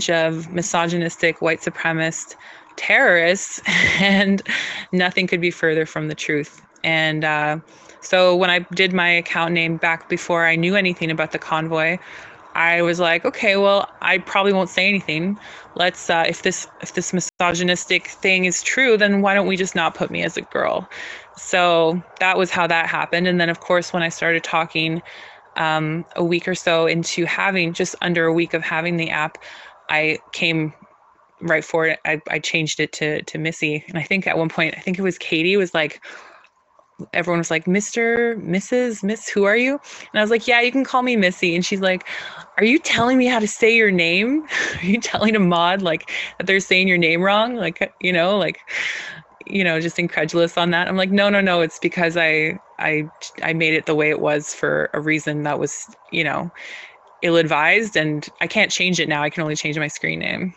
of misogynistic white supremacist terrorists, and nothing could be further from the truth. And so when I did my account name back before I knew anything about the convoy, I was like, okay, well, I probably won't say anything. Let's if this misogynistic thing is true, then why don't we just not put me as a girl? So that was how that happened. And then of course when I started talking a week or so into having, just under a week of having the app, I came right for it. I changed it to Missy. And I think at one point, I think it was Katie was like, everyone was like, Mr., Mrs., Miss, who are you? And I was like, yeah, you can call me Missy. And she's like, are you telling me how to say your name? Are you telling a mod like that they're saying your name wrong? Like, just incredulous on that. I'm like, no, no, no. It's because I made it the way it was for a reason that was, ill-advised, and I can't change it now. I can only change my screen name.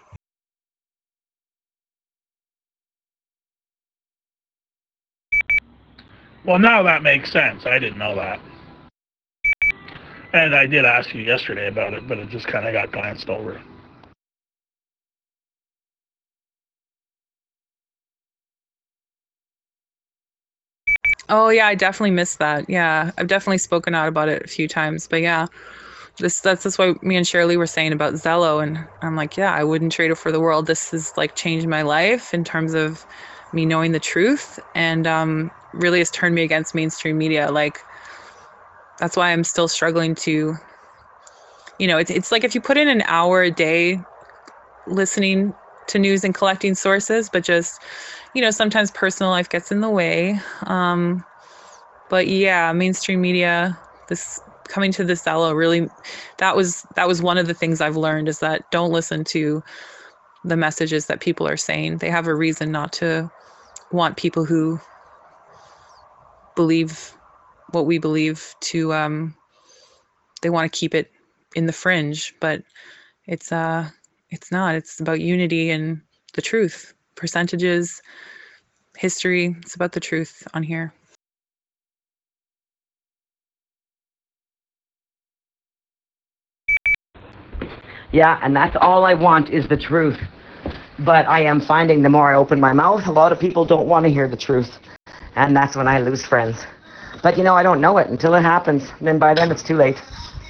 Well, now that makes sense. I didn't know that. And I did ask you yesterday about it, but it just kind of got glanced over. Oh yeah, I definitely missed that. Yeah, I've definitely spoken out about it a few times. But yeah, that's just what me and Shirley were saying about Zello, and I'm like, yeah, I wouldn't trade it for the world. This has like changed my life in terms of me knowing the truth, and really has turned me against mainstream media. Like that's why I'm still struggling to, it's like if you put in an hour a day listening to news and collecting sources, but just, sometimes personal life gets in the way. But yeah, mainstream media, this coming to this Zello really, that was one of the things I've learned, is that don't listen to the messages that people are saying. They have a reason not to want people who believe what we believe to, they want to keep it in the fringe, but it's it's not. It's about unity and the truth. Percentages, history, it's about the truth on here. Yeah, and that's all I want is the truth. But I am finding the more I open my mouth, a lot of people don't want to hear the truth. And that's when I lose friends. But I don't know it until it happens. And then by then it's too late.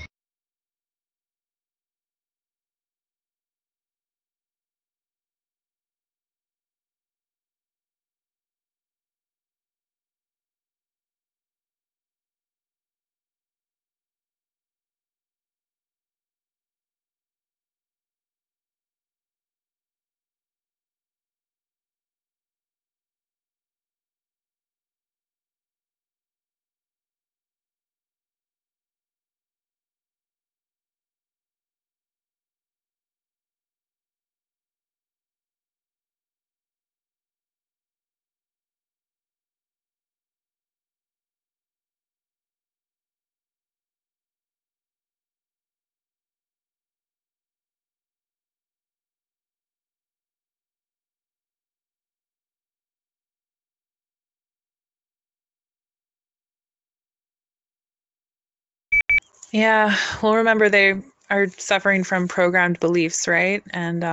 Yeah, well, remember they are suffering from programmed beliefs, right? And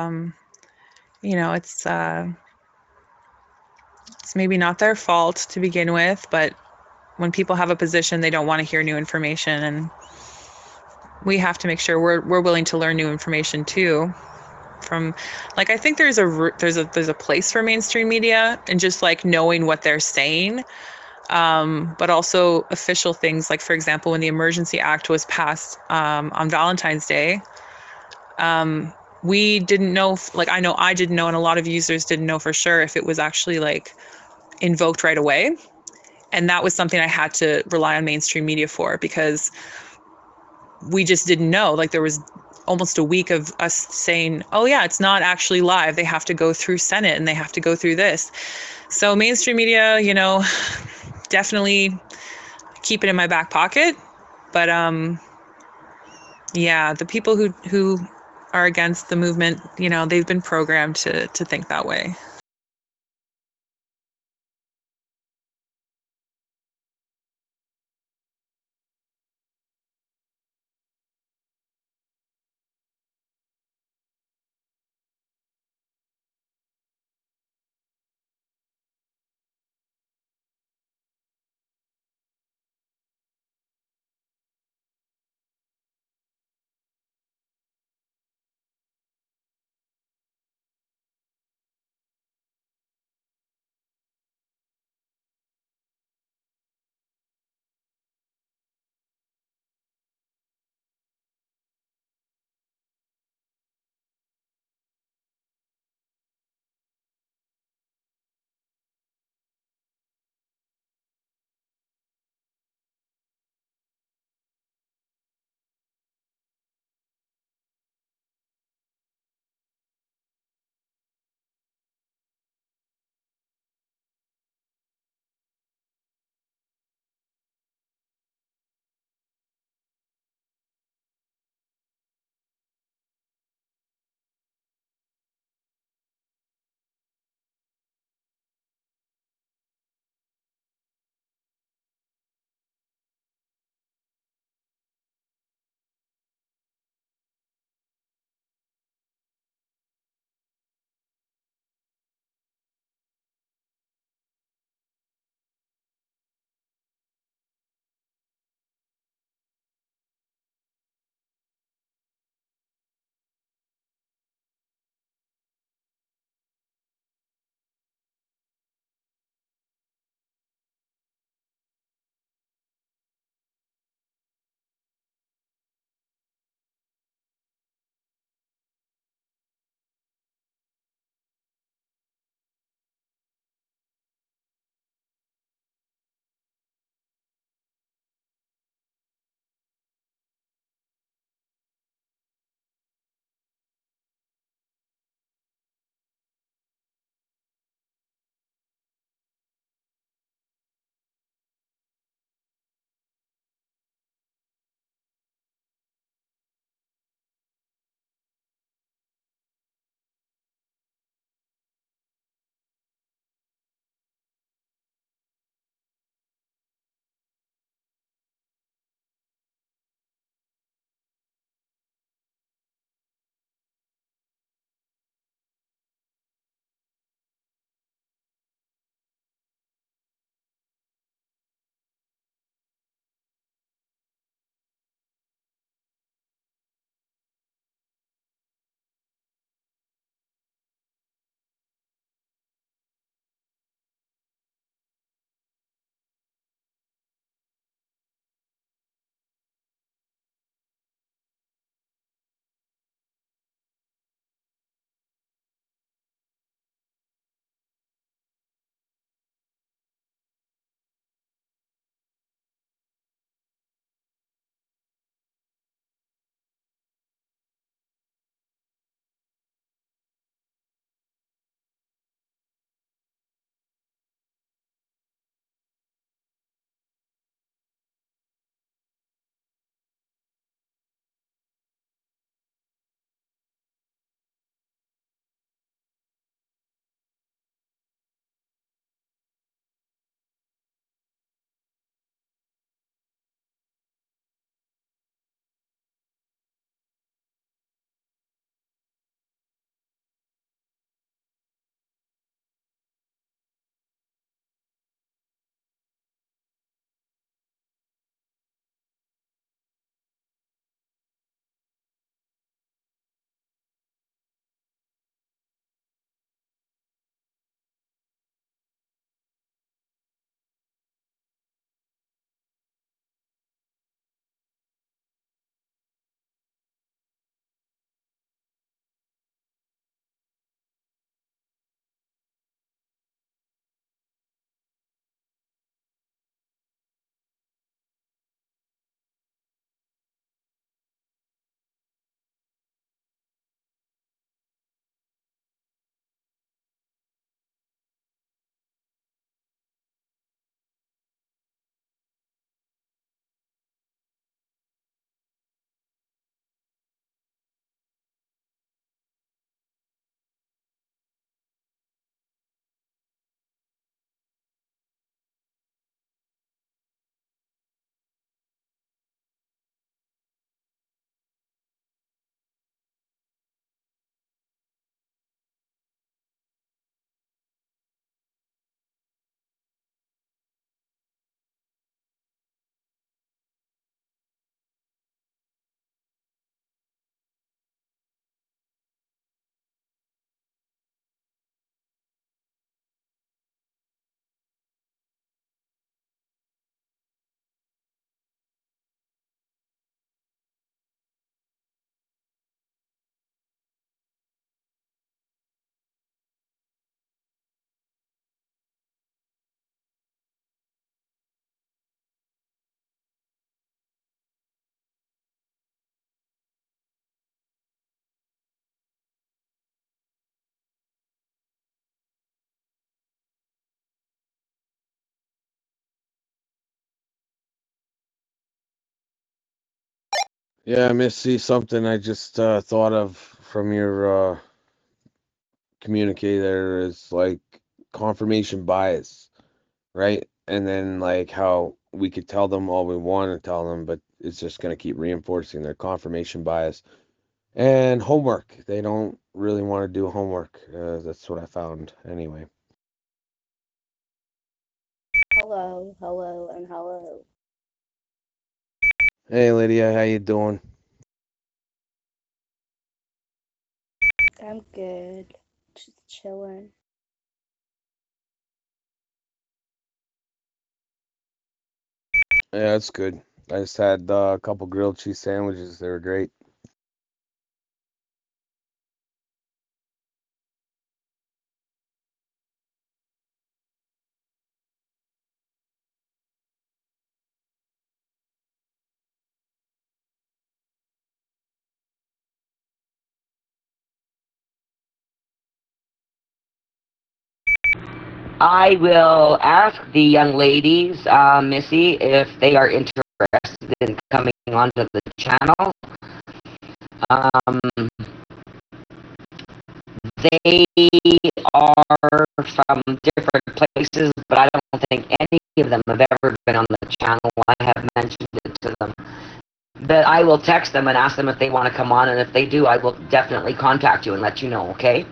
it's maybe not their fault to begin with, but when people have a position, they don't want to hear new information, and we have to make sure we're willing to learn new information too. From, like, I think there's a place for mainstream media and just like knowing what they're saying, but also official things. Like, for example, when the Emergency Act was passed on Valentine's Day, we didn't know, like, I know I didn't know, and a lot of users didn't know for sure if it was actually like invoked right away. And that was something I had to rely on mainstream media for, because we just didn't know. Like, there was almost a week of us saying, oh yeah, it's not actually live. They have to go through Senate and they have to go through this. So mainstream media, definitely keep it in my back pocket. But yeah, the people who are against the movement, they've been programmed to think that way. Yeah, Missy, something I just thought of from your communicator is like confirmation bias, right? And then like how we could tell them all we want to tell them, but it's just going to keep reinforcing their confirmation bias. And homework. They don't really want to do homework. That's what I found anyway. Hello, hello, and hello. Hey Lydia, how you doing? I'm good. Just chilling. Yeah, that's good. I just had a couple grilled cheese sandwiches. They were great. I will ask the young ladies, Missy, if they are interested in coming onto the channel. Um, they are from different places, but I don't think any of them have ever been on the channel. I have mentioned it to them. But I will text them and ask them if they want to come on, and if they do, I will definitely contact you and let you know, okay?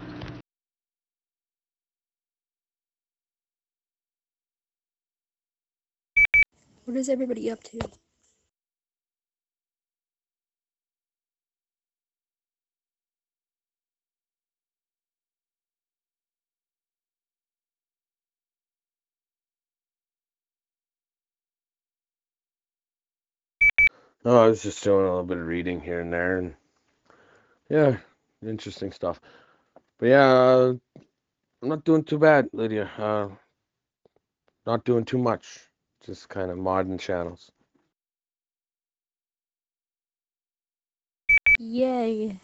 What is everybody up to? Oh, I was just doing a little bit of reading here and there, and yeah, interesting stuff. But yeah, I'm not doing too bad, Lydia. Not doing too much. Just kind of modding channels. Yay.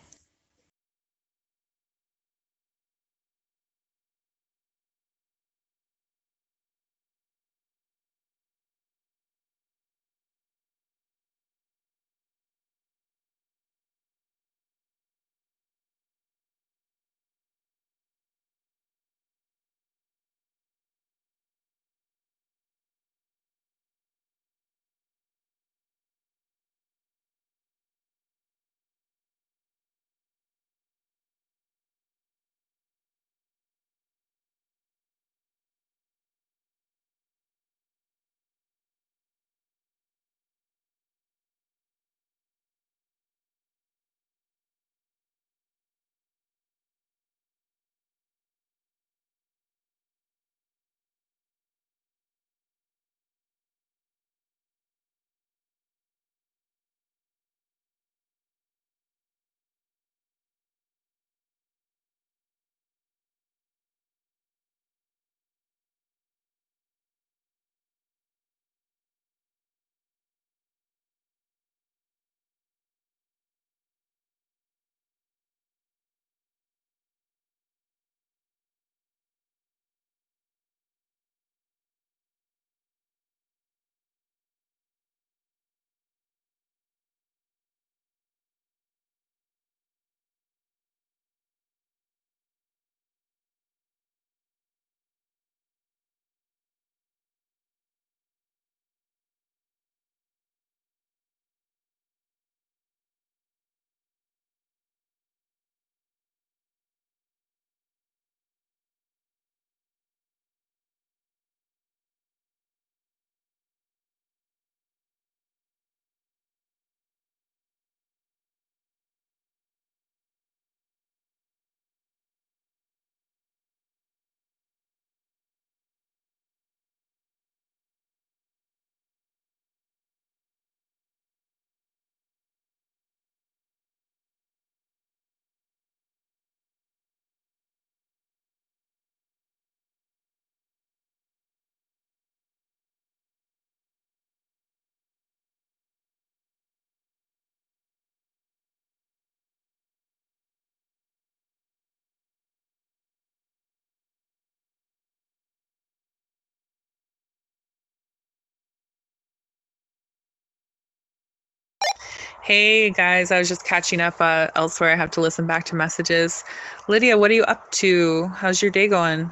Hey guys, I was just catching up elsewhere. I have to listen back to messages. Lydia, what are you up to? How's your day going?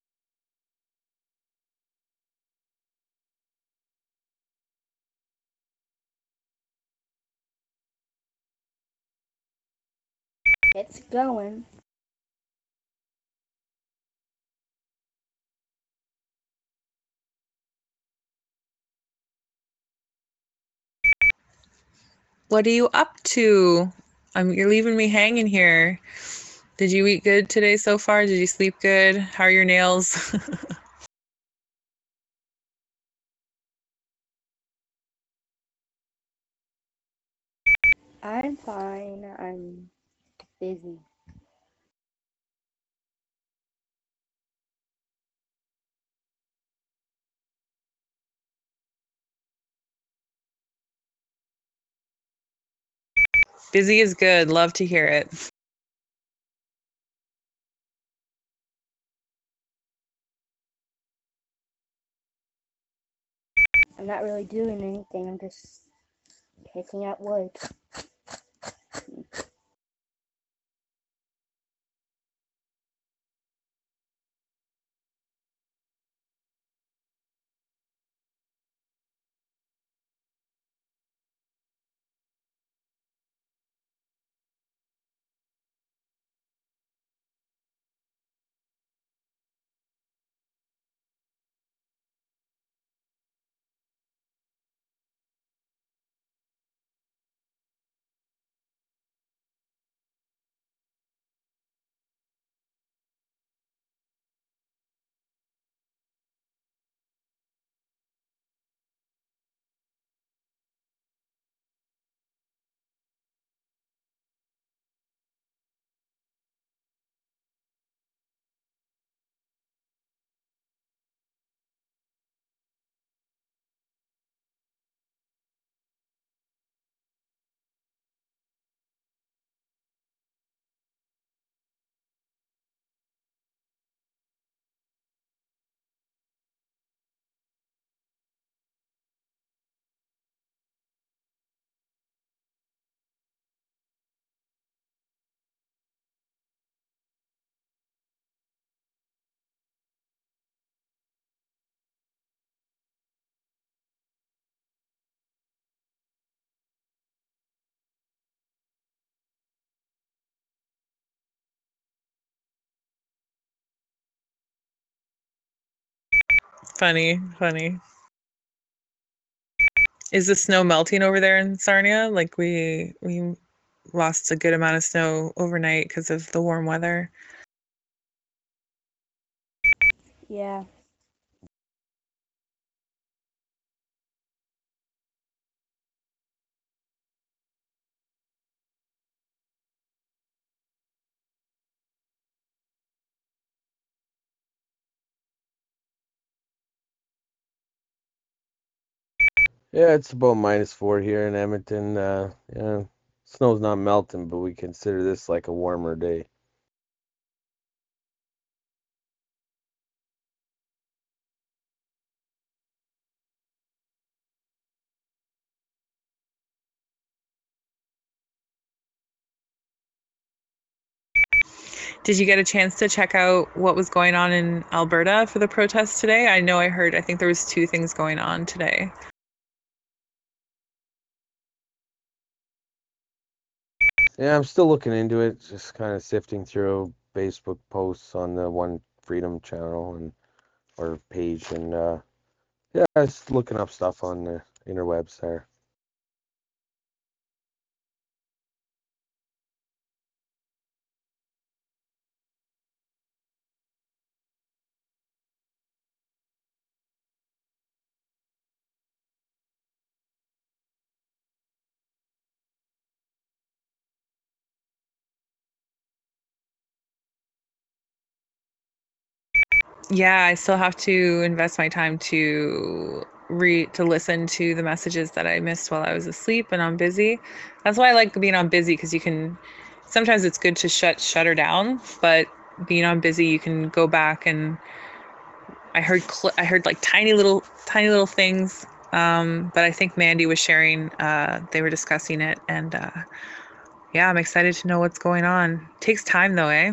It's going. What are you up to? You're leaving me hanging here. Did you eat good today so far? Did you sleep good? How are your nails? I'm fine. I'm busy. Busy is good. Love to hear it. I'm not really doing anything. I'm just picking up wood. Funny, funny. Is the snow melting over there in Sarnia? Like we lost a good amount of snow overnight because of the warm weather. Yeah. Yeah, it's about -4 here in Edmonton. Yeah, snow's not melting, but we consider this like a warmer day. Did you get a chance to check out what was going on in Alberta for the protests today? I think there was two things going on today. Yeah, I'm still looking into it, just kind of sifting through Facebook posts on the One Freedom channel and or page, and yeah, just looking up stuff on the interwebs there. Yeah, I still have to invest my time to listen to the messages that I missed while I was asleep and on busy. That's why I like being on busy because you can sometimes it's good to shut her down, but being on busy you can go back and I heard like tiny little things But I think Mandy was sharing, they were discussing it, and yeah, I'm excited to know what's going on. Takes time though, eh?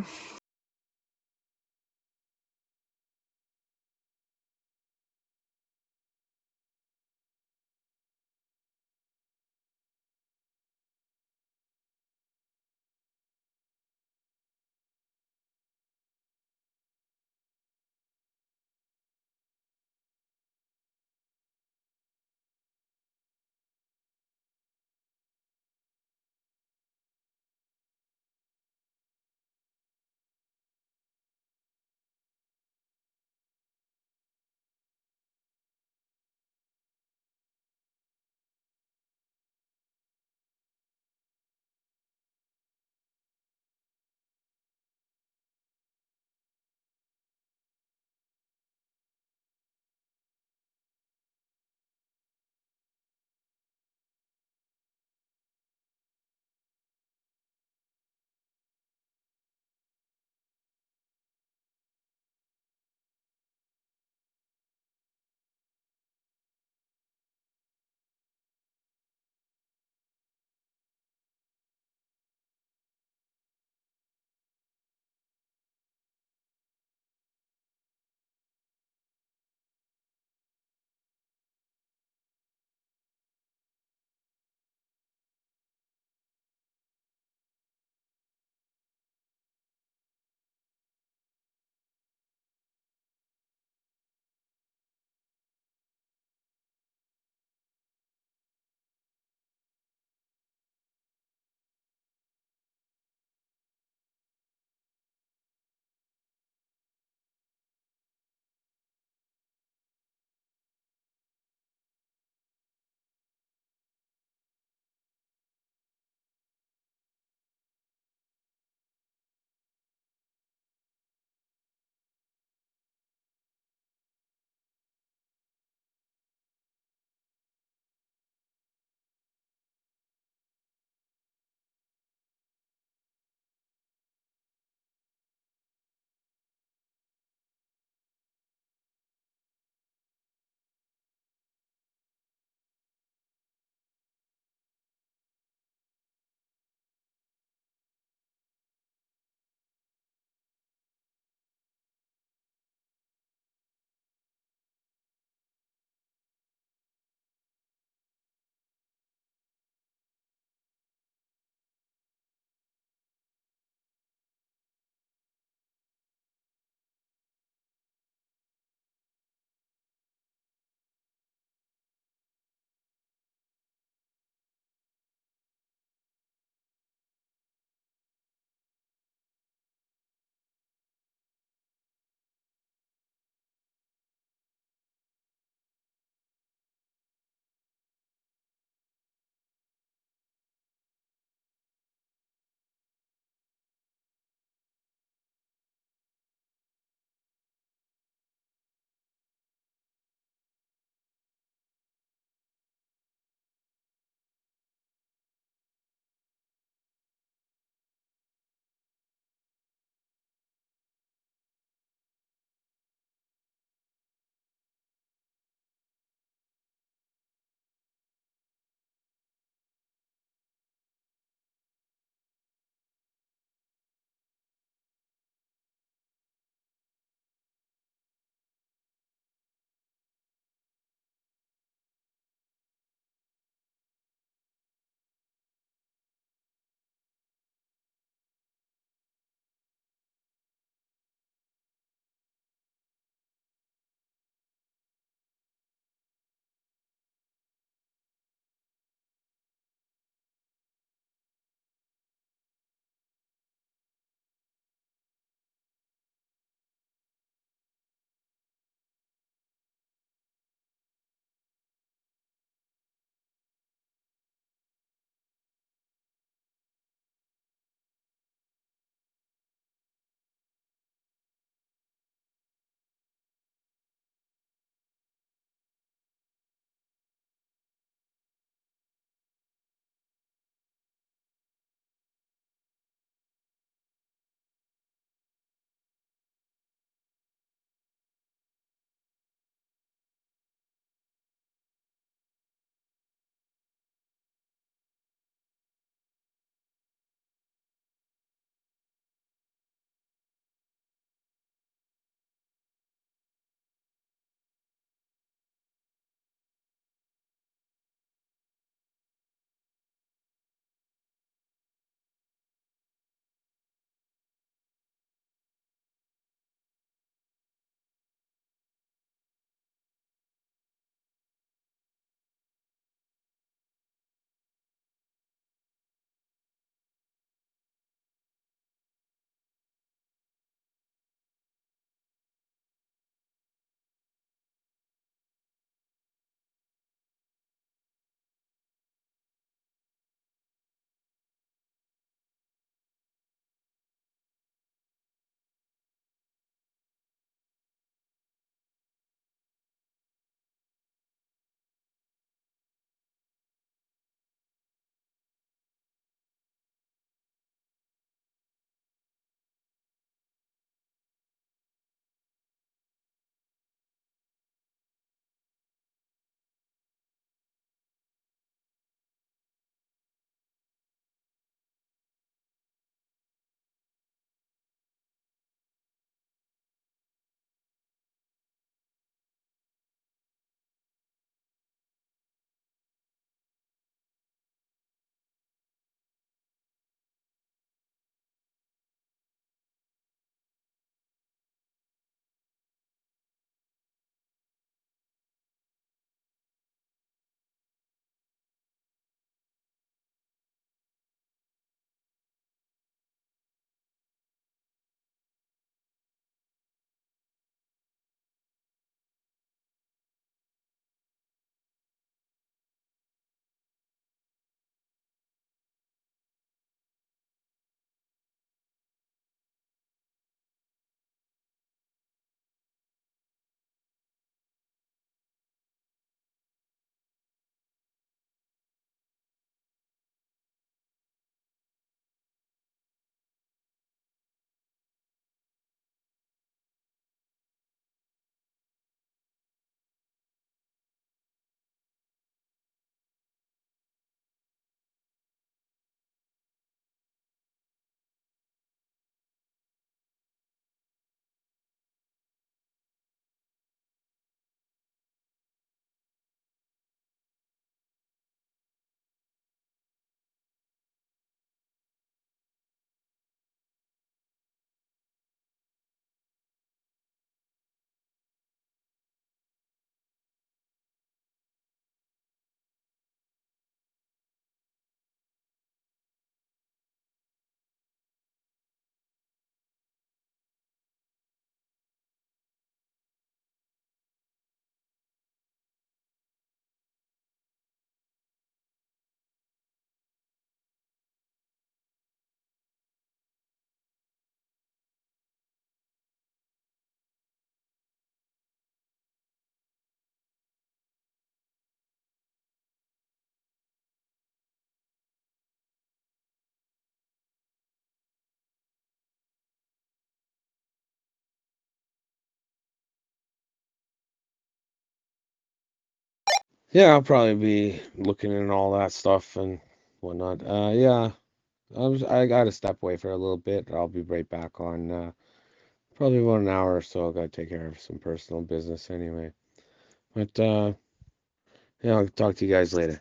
Yeah, I'll probably be looking in all that stuff and whatnot. Yeah, I gotta step away for a little bit. I'll be right back on probably about an hour or so. I gotta take care of some personal business anyway. But yeah, I'll talk to you guys later.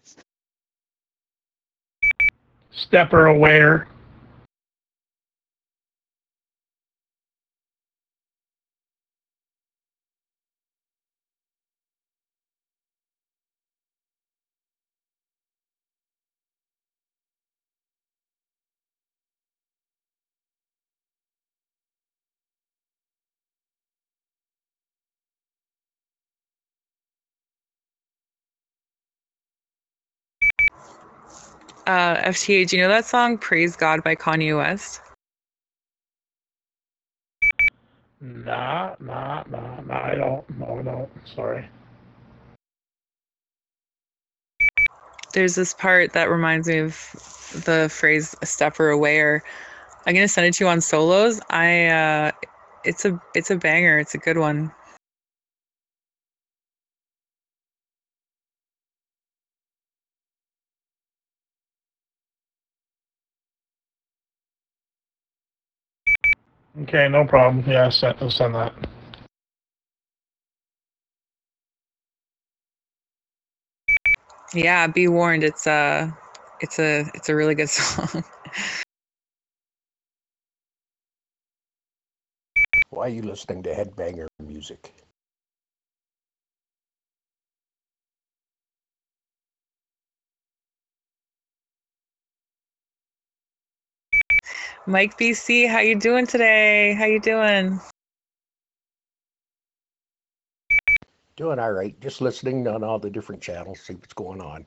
Stepper aware. FTA, do you know that song "Praise God" by Kanye West? Nah, nah, nah, nah. I don't. No, no. Sorry. There's this part that reminds me of the phrase "a stepper aware." I'm gonna send it to you on solos. It's a banger. It's a good one. Okay, no problem. Yeah, I'll send that. Yeah, be warned. It's a really good song. Why are you listening to headbanger music? Mike BC, how you doing today? How you doing? Doing all right. Just listening on all the different channels, see what's going on.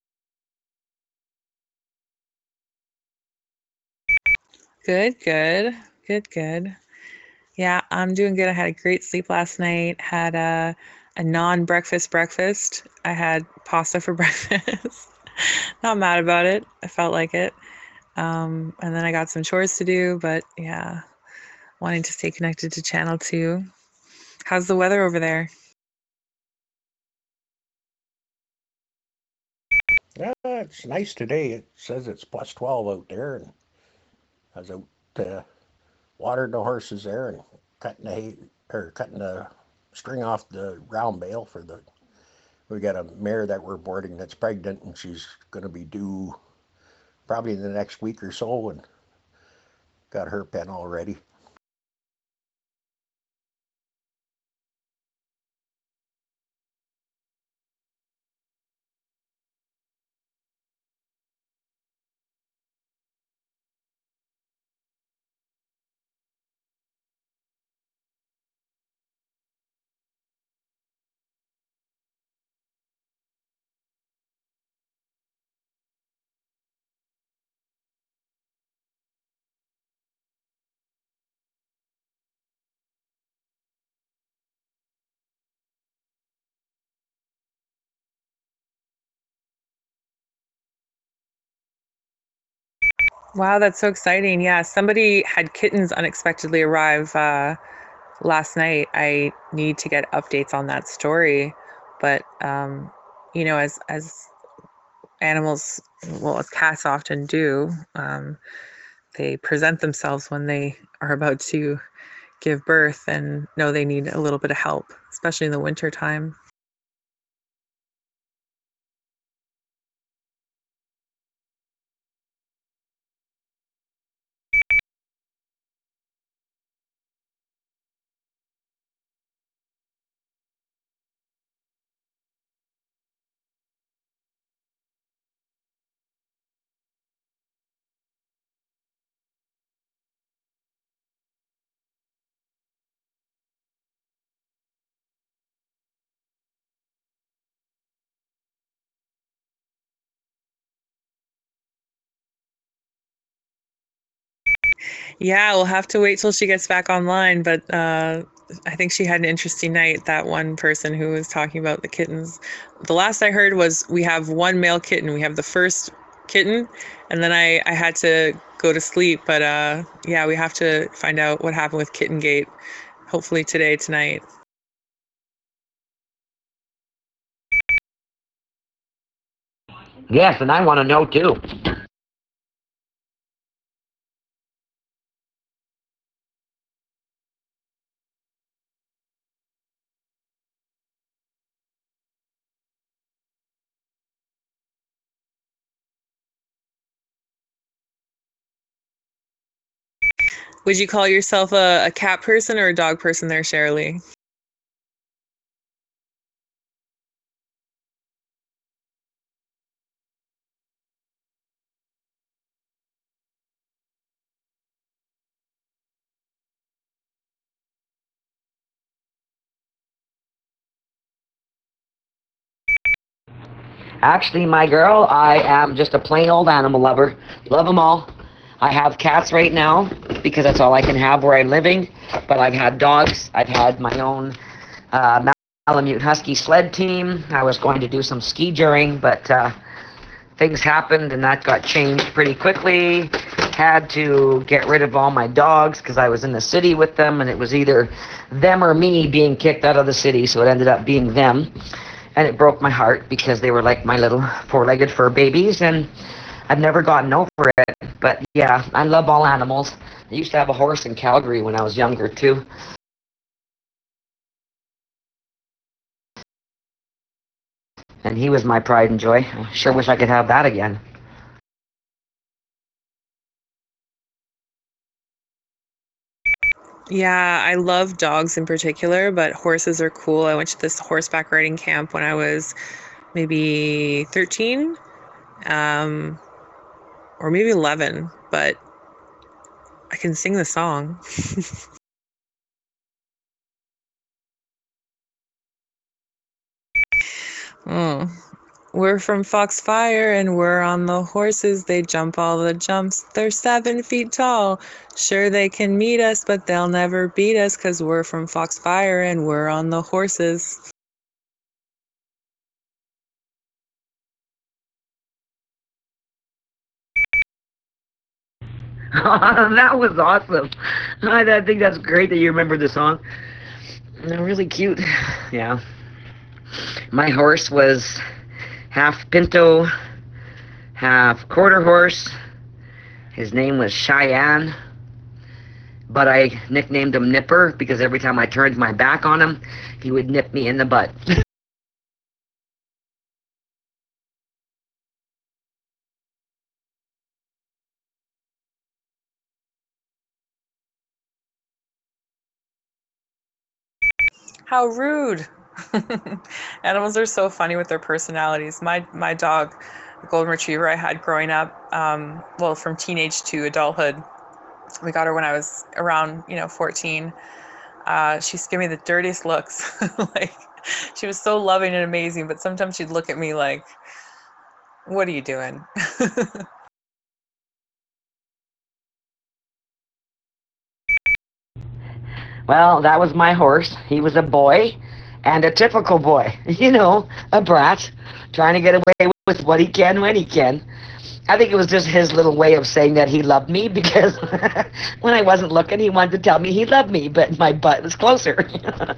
Good, good, good, good. Yeah, I'm doing good. I had a great sleep last night. Had a non-breakfast breakfast. I had pasta for breakfast. Not mad about it. I felt like it. And then I got some chores to do, but yeah, wanting to stay connected to Channel 2. How's the weather over there? Yeah, it's nice today. It says it's plus 12 out there, and I was out watering the horses there and cutting the hay or cutting the string off the round bale for the. We got a mare that we're boarding that's pregnant, and she's going to be due probably in the next week or so, and got her pen all ready. Wow, that's so exciting. Yeah, somebody had kittens unexpectedly arrive last night. I need to get updates on that story, but as animals, well, as cats often do, they present themselves when they are about to give birth and know they need a little bit of help, especially in the winter time. Yeah, we'll have to wait till she gets back online, but I think she had an interesting night, that one person who was talking about the kittens. The last I heard was we have one male kitten. We have the first kitten, and then I had to go to sleep. But yeah, we have to find out what happened with Kitten Gate, hopefully today, tonight. Yes, and I want to know too. Would you call yourself a cat person or a dog person there, Shirley? Actually, my girl, I am just a plain old animal lover. Love them all. I have cats right now because that's all I can have where I'm living. But I've had dogs. I've had my own Malamute Husky sled team. I was going to do some ski juring, but things happened and that got changed pretty quickly. Had to get rid of all my dogs because I was in the city with them, and it was either them or me being kicked out of the city, so it ended up being them. And it broke my heart because they were like my little four-legged fur babies, and I've never gotten over it. But yeah, I love all animals. I used to have a horse in Calgary when I was younger too. And he was my pride and joy. I sure wish I could have that again. Yeah, I love dogs in particular, but horses are cool. I went to this horseback riding camp when I was maybe 13, um, or maybe 11, but I can sing the song. Oh. We're from Foxfire and we're on the horses. They jump all the jumps. They're 7 feet tall. Sure, they can meet us, but they'll never beat us because we're from Foxfire and we're on the horses. That was awesome. I think that's great that you remember the song. They're really cute. Yeah. My horse was half pinto, half quarter horse. His name was Cheyenne, but I nicknamed him Nipper because every time I turned my back on him, he would nip me in the butt. How rude. Animals are so funny with their personalities. My dog, the golden retriever I had growing up, well, from teenage to adulthood, we got her when I was around, 14. She used to give me the dirtiest looks. Like, she was so loving and amazing, but sometimes she'd look at me like, what are you doing? Well, that was my horse. He was a boy, and a typical boy. A brat, trying to get away with what he can when he can. I think it was just his little way of saying that he loved me because when I wasn't looking, he wanted to tell me he loved me, but my butt was closer.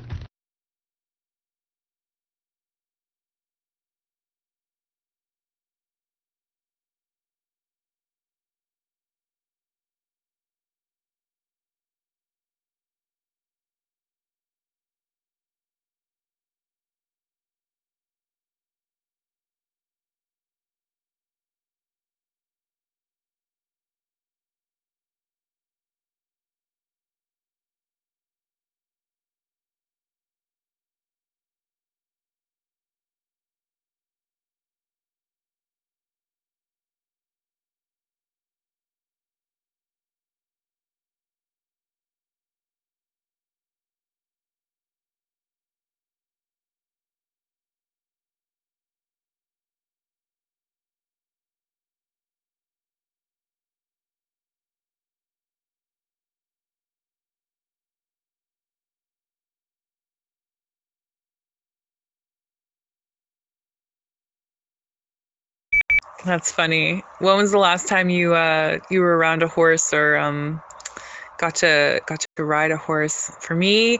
That's funny. When was the last time you were around a horse or got to ride a horse? For me,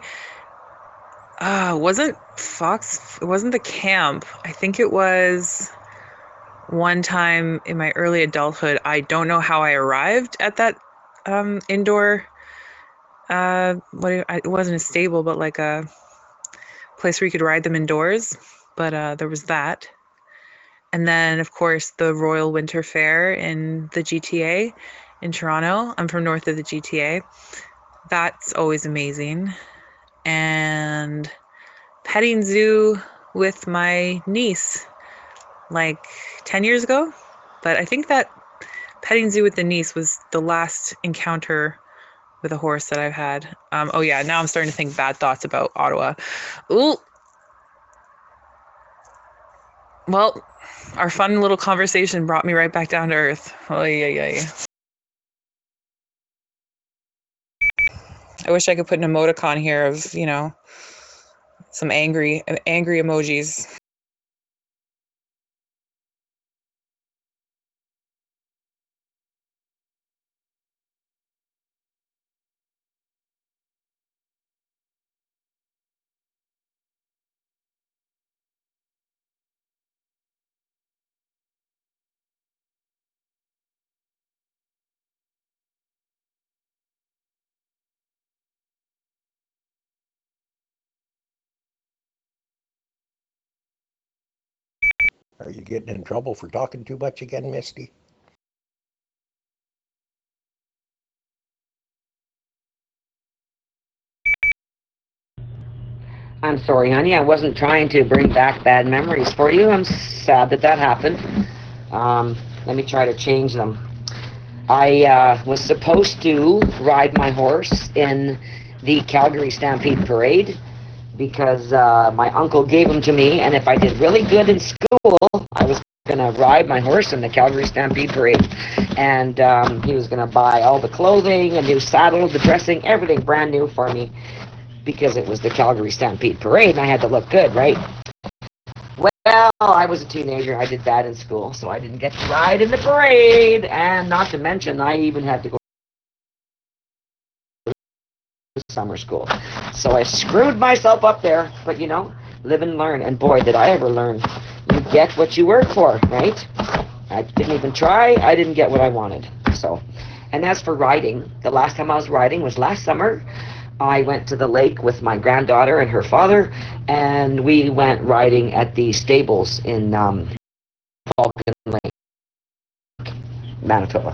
it wasn't the camp. I think it was one time in my early adulthood, I don't know how I arrived at that indoor, it wasn't a stable, but like a place where you could ride them indoors. But there was that. And then, of course, the Royal Winter Fair in the GTA in Toronto. I'm from north of the GTA. That's always amazing. And petting zoo with my niece like 10 years ago. But I think that petting zoo with the niece was the last encounter with a horse that I've had. Oh yeah, now I'm starting to think bad thoughts about Ottawa. Ooh. Well, our fun little conversation brought me right back down to earth. Oh yeah. I wish I could put an emoticon here of, some angry emojis. Are you getting in trouble for talking too much again, Misty? I'm sorry, honey. I wasn't trying to bring back bad memories for you. I'm sad that that happened. Let me try to change them. I was supposed to ride my horse in the Calgary Stampede Parade because my uncle gave them to me, and if I did really good in school, I was going to ride my horse in the Calgary Stampede Parade. And he was going to buy all the clothing, a new saddle, the dressing, everything brand new for me because it was the Calgary Stampede Parade, and I had to look good, right? Well, I was a teenager. I did bad in school, so I didn't get to ride in the parade. And not to mention, I even had to go to summer school. So I screwed myself up there. But live and learn. And boy, did I ever learn. You get what you work for, right? I didn't even try. I didn't get what I wanted. So, and as for riding, the last time I was riding was last summer. I went to the lake with my granddaughter and her father, and we went riding at the stables in Falcon Lake, Manitoba.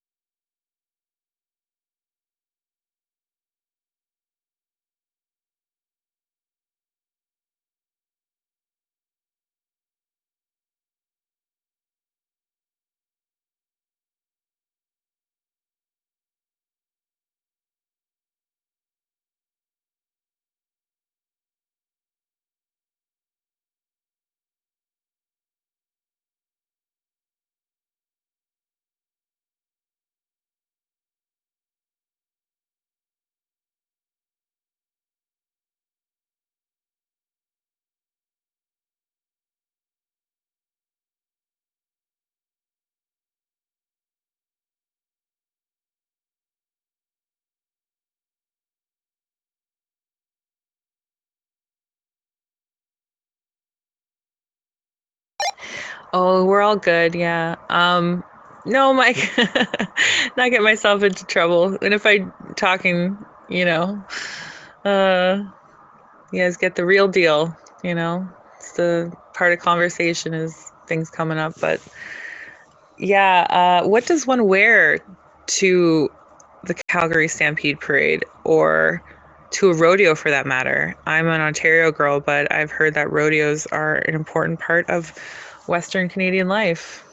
Oh, we're all good, yeah. No, Mike, not get myself into trouble. And if I talking, uh, you guys get the real deal, It's the part of conversation is things coming up. But yeah, what does one wear to the Calgary Stampede Parade or to a rodeo for that matter? I'm an Ontario girl, but I've heard that rodeos are an important part of Western Canadian life.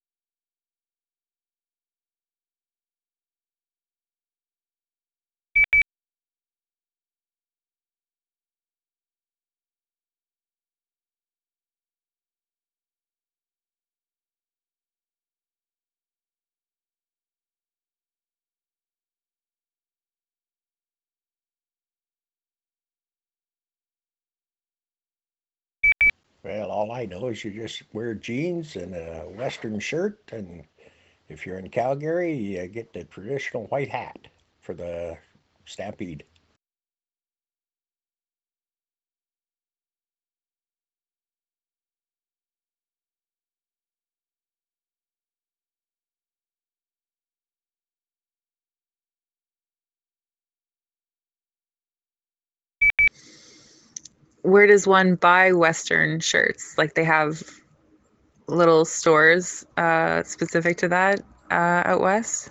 Well, all I know is you just wear jeans and a western shirt, and if you're in Calgary, you get the traditional white hat for the stampede. where does one buy Western shirts? Like they have little stores specific to that out west?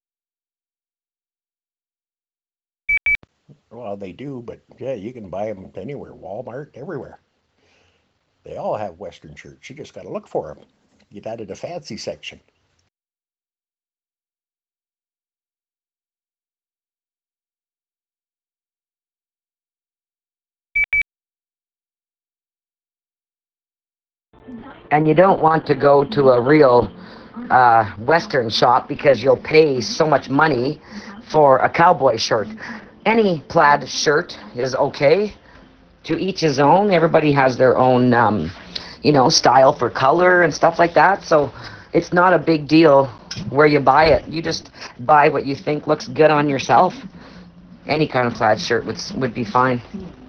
Well, they do, but yeah, you can buy them anywhere. Walmart, everywhere. They all have Western shirts. You just got to look for them. Get out of the fancy section. And you don't want to go to a real Western shop because you'll pay so much money for a cowboy shirt. Any plaid shirt is okay. To each his own. Everybody has their own, style for color and stuff like that. So it's not a big deal where you buy it. You just buy what you think looks good on yourself. Any kind of plaid shirt would be fine.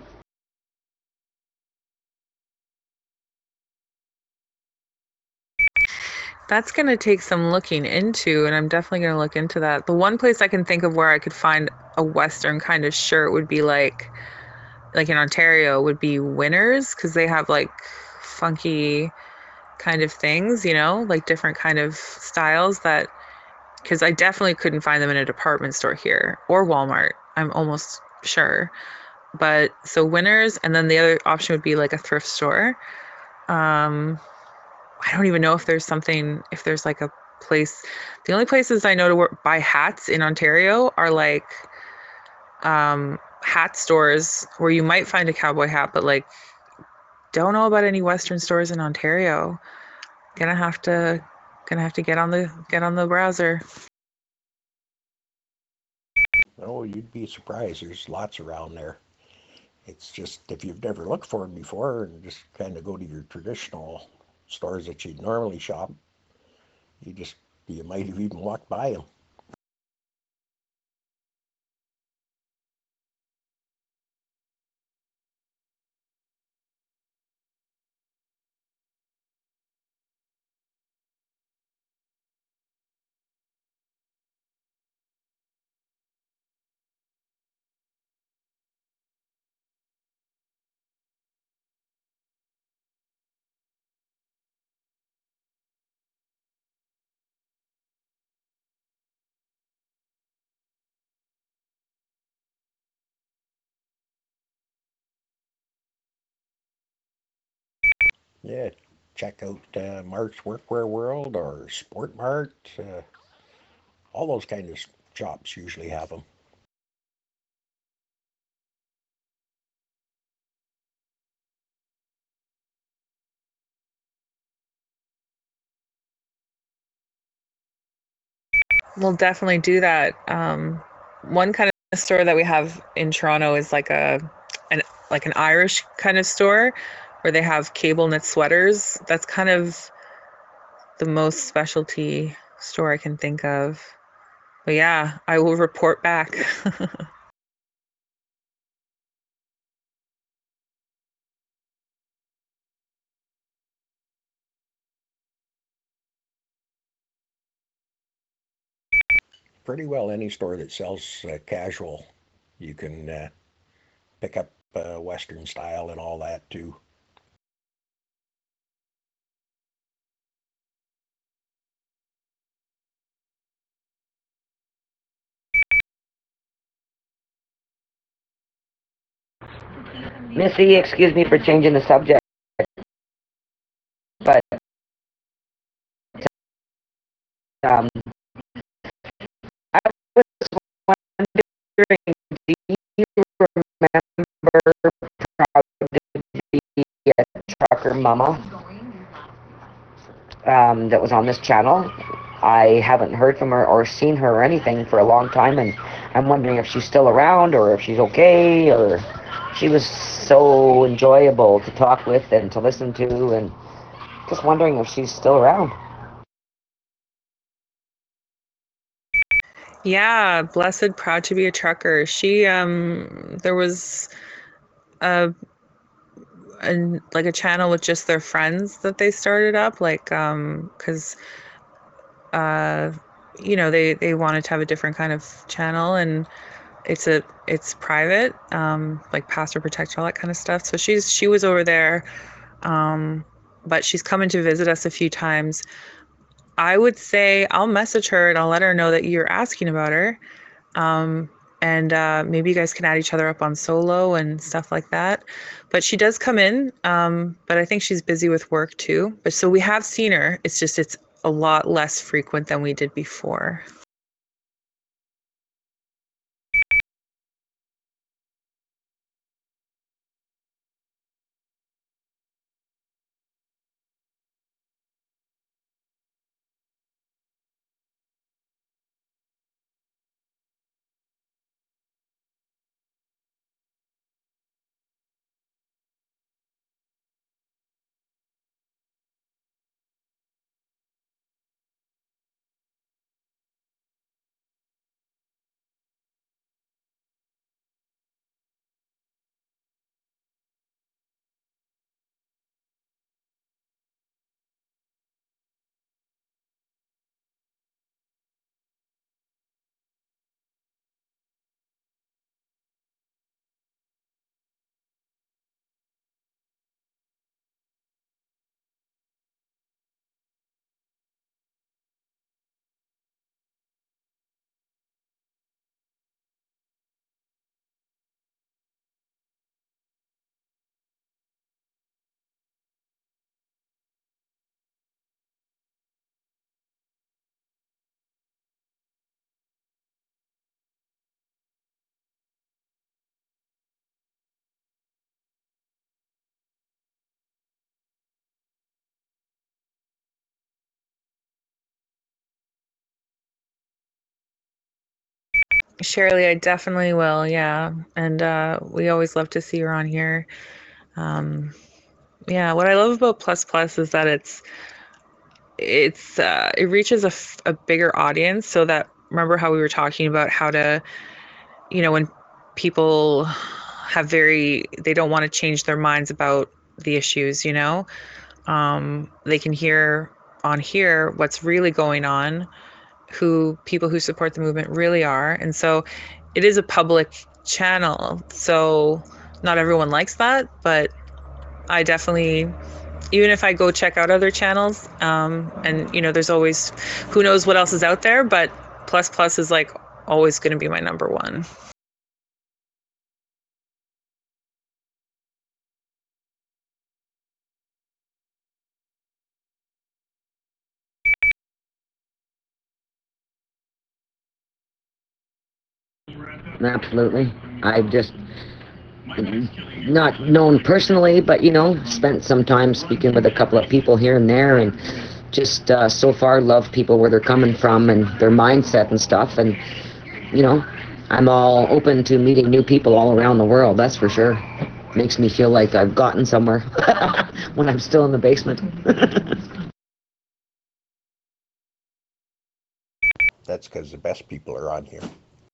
That's going to take some looking into, and I'm definitely going to look into that. The one place I can think of where I could find a Western kind of shirt would be like in Ontario would be Winners, because they have like funky kind of things, like different kind of styles that, because I definitely couldn't find them in a department store here or Walmart. I'm almost sure. But so Winners, and then the other option would be like a thrift store. I don't even know if there's like a place. The only places I know to buy hats in Ontario are like hat stores where you might find a cowboy hat, but like don't know about any Western stores in Ontario. Gonna have to get on the browser. Oh, you'd be surprised. There's lots around there. It's just if you've never looked for them before and just kind of go to your traditional stores that you'd normally shop, you might have even walked by them. Yeah, check out Mark's Workwear World or Sport Mart. All those kind of shops usually have them. We'll definitely do that. One kind of store that we have in Toronto is like an Irish kind of store where they have cable knit sweaters. That's kind of the most specialty store I can think of. But yeah, I will report back. Pretty well any store that sells casual, you can pick up Western style and all that too. Missy, excuse me for changing the subject, but um, I was wondering, do you remember Proud to be a Trucker Mama that was on this channel? I haven't heard from her or seen her or anything for a long time, and I'm wondering if she's still around or if she's okay. Or she was so enjoyable to talk with and to listen to, and just wondering if she's still around. Yeah, blessed proud to be a trucker. She there was a, like a channel with just their friends that they started up, like because they wanted to have a different kind of channel, and it's private, like pastor protect, all that kind of stuff. So she was over there, but she's coming to visit us a few times. I would say I'll message her and I'll let her know that you're asking about her. And maybe you guys can add each other up on Solo and stuff like that. But she does come in, but I think she's busy with work too. But so we have seen her. It's just it's a lot less frequent than we did before. Shirley, I definitely will. Yeah, and we always love to see her on here. Yeah, what I love about Plus Plus is that it reaches a bigger audience. So that remember how we were talking about how to, when people they don't want to change their minds about the issues, they can hear on here what's really going on, who people who support the movement really are. And so it is a public channel. So not everyone likes that, but I definitely, even if I go check out other channels, and there's always, who knows what else is out there, but Plus Plus is like always going to be my number one. Absolutely. I've just not known personally, but spent some time speaking with a couple of people here and there, and just so far love people where they're coming from and their mindset and stuff. And I'm all open to meeting new people all around the world. That's for sure. Makes me feel like I've gotten somewhere when I'm still in the basement. That's because the best people are on here.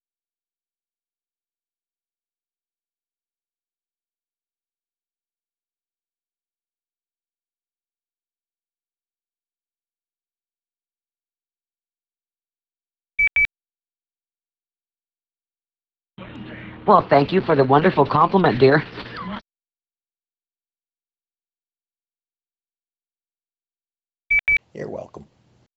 Well, thank you for the wonderful compliment, dear. You're welcome.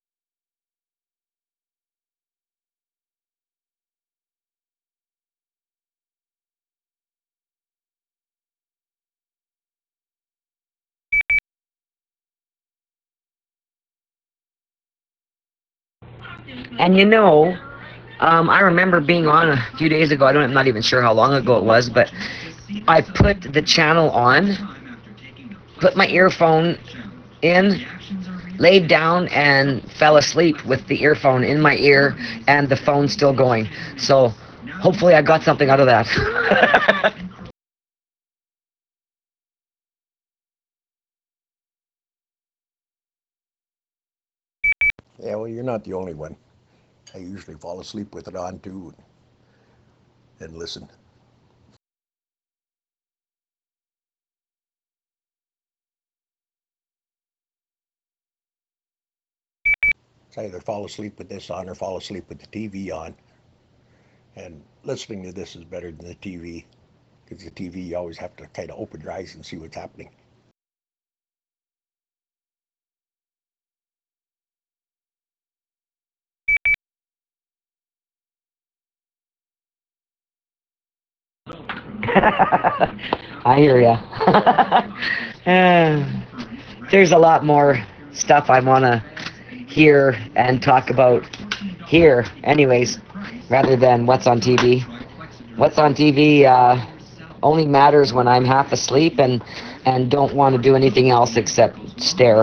And I remember being on a few days ago. I'm not even sure how long ago it was, but I put the channel on, put my earphone in, laid down, and fell asleep with the earphone in my ear and the phone still going. So hopefully I got something out of that. Yeah, well, you're not the only one. I usually fall asleep with it on too and listen. So I either fall asleep with this on or fall asleep with the TV on. And listening to this is better than the TV, because the TV you always have to kind of open your eyes and see what's happening. I hear ya. There's a lot more stuff I want to hear and talk about here, anyways, rather than what's on TV. What's on TV only matters when I'm half asleep and don't want to do anything else except stare.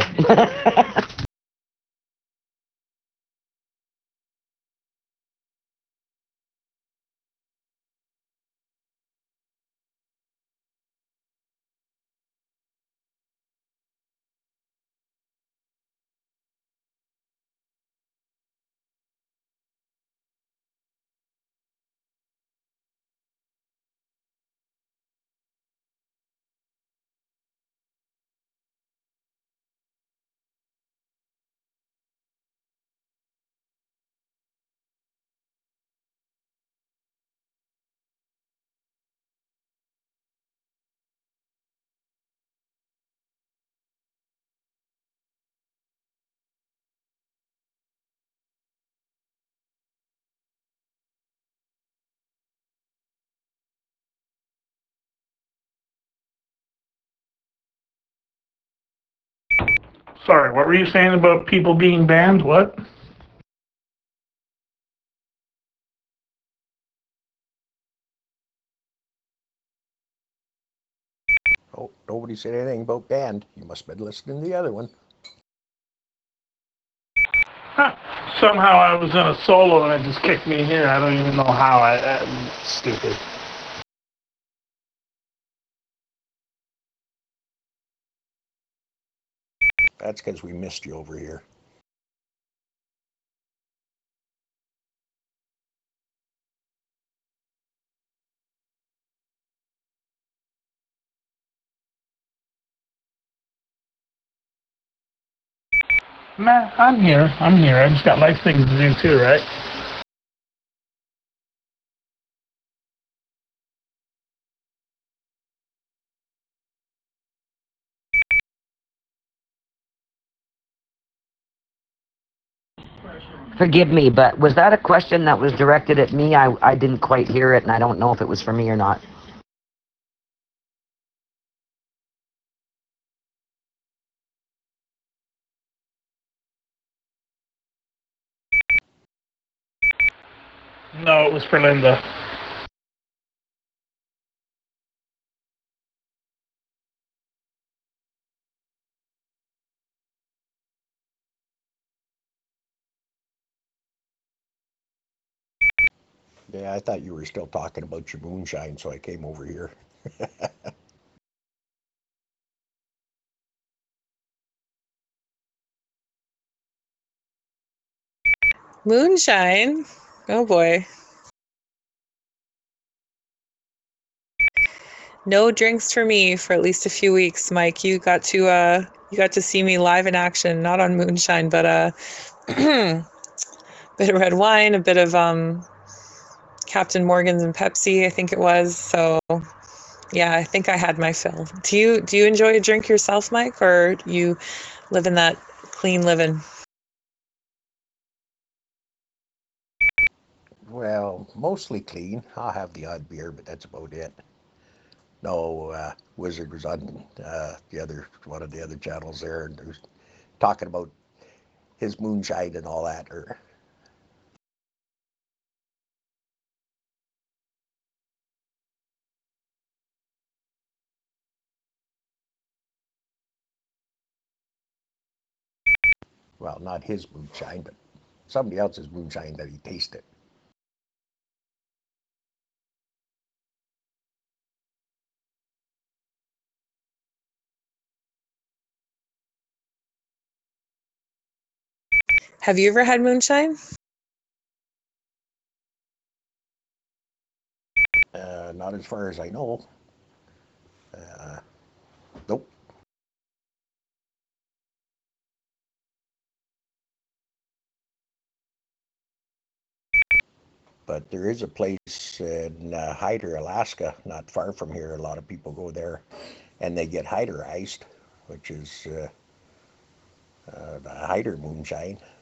Sorry, what were you saying about people being banned? What? Oh, nobody said anything about band. You must have been listening to the other one. Huh. Somehow I was in a solo and it just kicked me here. I don't even know how. I'm stupid. That's because we missed you over here. Man, I'm here. I'm here. I just got life things to do too, right? Forgive me, but was that a question that was directed at me? I didn't quite hear it, and I don't know if it was for me or not. No, it was for Linda. Yeah, I thought you were still talking about your moonshine, so I came over here. Moonshine. Oh boy. No drinks for me for at least a few weeks, Mike. You got to see me live in action, not on moonshine, but bit of red wine, a bit of Captain Morgan's and Pepsi, I think it was. So yeah, I think I had my fill. Do you enjoy a drink yourself, Mike, or you live in that clean living? Well, mostly clean. I'll have the odd beer, but that's about it. No, Wizard was on the other one of the other channels there, and they was talking about his moonshine and all that. Or well, not his moonshine, but somebody else's moonshine that he tasted. Have you ever had moonshine? Not as far as I know. Uh, nope. But there is a place in Hyder, Alaska, not far from here. A lot of people go there, and they get Hyderized, which is the Hyder moonshine.